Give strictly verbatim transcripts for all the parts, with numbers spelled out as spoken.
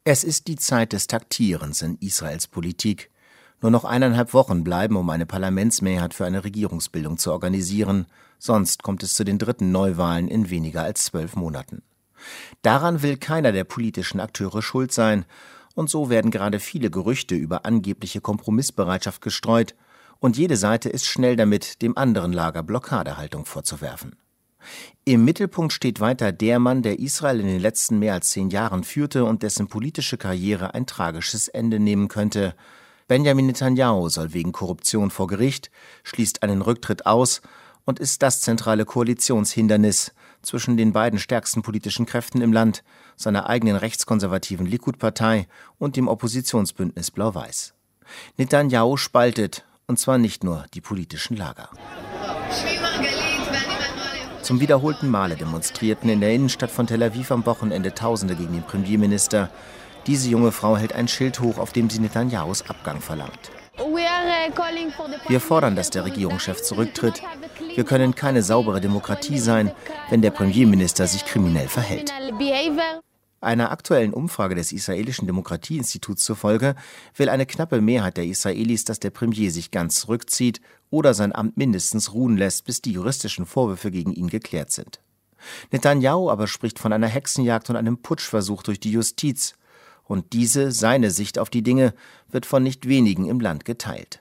Es ist die Zeit des Taktierens in Israels Politik. Nur noch eineinhalb Wochen bleiben, um eine Parlamentsmehrheit für eine Regierungsbildung zu organisieren. Sonst kommt es zu den dritten Neuwahlen in weniger als zwölf Monaten. Daran will keiner der politischen Akteure schuld sein. Und so werden gerade viele Gerüchte über angebliche Kompromissbereitschaft gestreut. Und jede Seite ist schnell damit, dem anderen Lager Blockadehaltung vorzuwerfen. Im Mittelpunkt steht weiter der Mann, der Israel in den letzten mehr als zehn Jahren führte und dessen politische Karriere ein tragisches Ende nehmen könnte. Benjamin Netanyahu soll wegen Korruption vor Gericht, schließt einen Rücktritt aus und ist das zentrale Koalitionshindernis zwischen den beiden stärksten politischen Kräften im Land, seiner eigenen rechtskonservativen Likud-Partei und dem Oppositionsbündnis Blau-Weiß. Netanyahu spaltet, und zwar nicht nur die politischen Lager. Zum wiederholten Male demonstrierten in der Innenstadt von Tel Aviv am Wochenende Tausende gegen den Premierminister. Diese junge Frau hält ein Schild hoch, auf dem sie Netanyahus Abgang verlangt. Wir fordern, dass der Regierungschef zurücktritt. Wir können keine saubere Demokratie sein, wenn der Premierminister sich kriminell verhält. Einer aktuellen Umfrage des israelischen Demokratieinstituts zufolge will eine knappe Mehrheit der Israelis, dass der Premier sich ganz zurückzieht oder sein Amt mindestens ruhen lässt, bis die juristischen Vorwürfe gegen ihn geklärt sind. Netanyahu aber spricht von einer Hexenjagd und einem Putschversuch durch die Justiz. Und diese, seine Sicht auf die Dinge, wird von nicht wenigen im Land geteilt.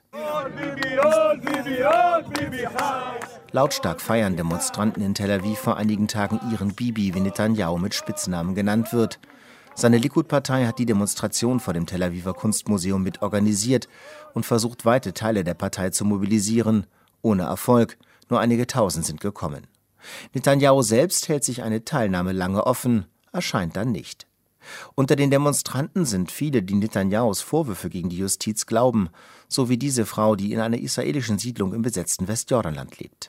Lautstark feiern Demonstranten in Tel Aviv vor einigen Tagen ihren Bibi, wie Netanyahu mit Spitznamen genannt wird. Seine Likud-Partei hat die Demonstration vor dem Tel Aviver Kunstmuseum mit organisiert und versucht, weite Teile der Partei zu mobilisieren. Ohne Erfolg, nur einige Tausend sind gekommen. Netanyahu selbst hält sich eine Teilnahme lange offen, erscheint dann nicht. Unter den Demonstranten sind viele, die Netanyahus Vorwürfe gegen die Justiz glauben, so wie diese Frau, die in einer israelischen Siedlung im besetzten Westjordanland lebt.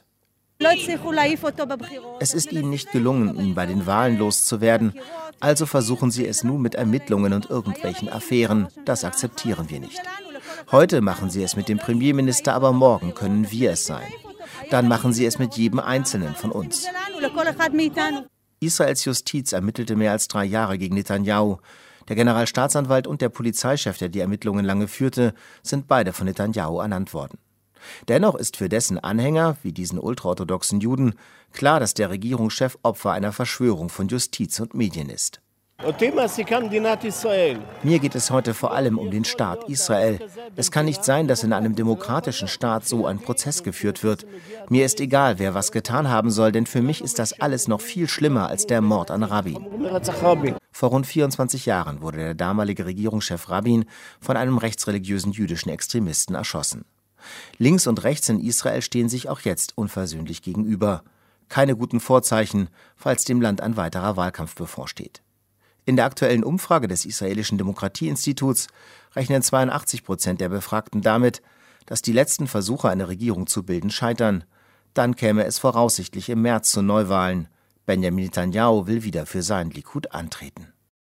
Es ist ihnen nicht gelungen, ihn bei den Wahlen loszuwerden, also versuchen sie es nun mit Ermittlungen und irgendwelchen Affären. Das akzeptieren wir nicht. Heute machen sie es mit dem Premierminister, aber morgen können wir es sein. Dann machen sie es mit jedem Einzelnen von uns. Israels Justiz ermittelte mehr als drei Jahre gegen Netanyahu. Der Generalstaatsanwalt und der Polizeichef, der die Ermittlungen lange führte, sind beide von Netanyahu ernannt worden. Dennoch ist für dessen Anhänger, wie diesen ultraorthodoxen Juden, klar, dass der Regierungschef Opfer einer Verschwörung von Justiz und Medien ist. Mir geht es heute vor allem um den Staat Israel. Es kann nicht sein, dass in einem demokratischen Staat so ein Prozess geführt wird. Mir ist egal, wer was getan haben soll, denn für mich ist das alles noch viel schlimmer als der Mord an Rabin. Vor rund vierundzwanzig Jahren wurde der damalige Regierungschef Rabin von einem rechtsreligiösen jüdischen Extremisten erschossen. Links und rechts in Israel stehen sich auch jetzt unversöhnlich gegenüber. Keine guten Vorzeichen, falls dem Land ein weiterer Wahlkampf bevorsteht. In der aktuellen Umfrage des israelischen Demokratieinstituts rechnen zweiundachtzig Prozent der Befragten damit, dass die letzten Versuche, eine Regierung zu bilden, scheitern. Dann käme es voraussichtlich im März zu Neuwahlen. Benjamin Netanyahu will wieder für sein Likud antreten.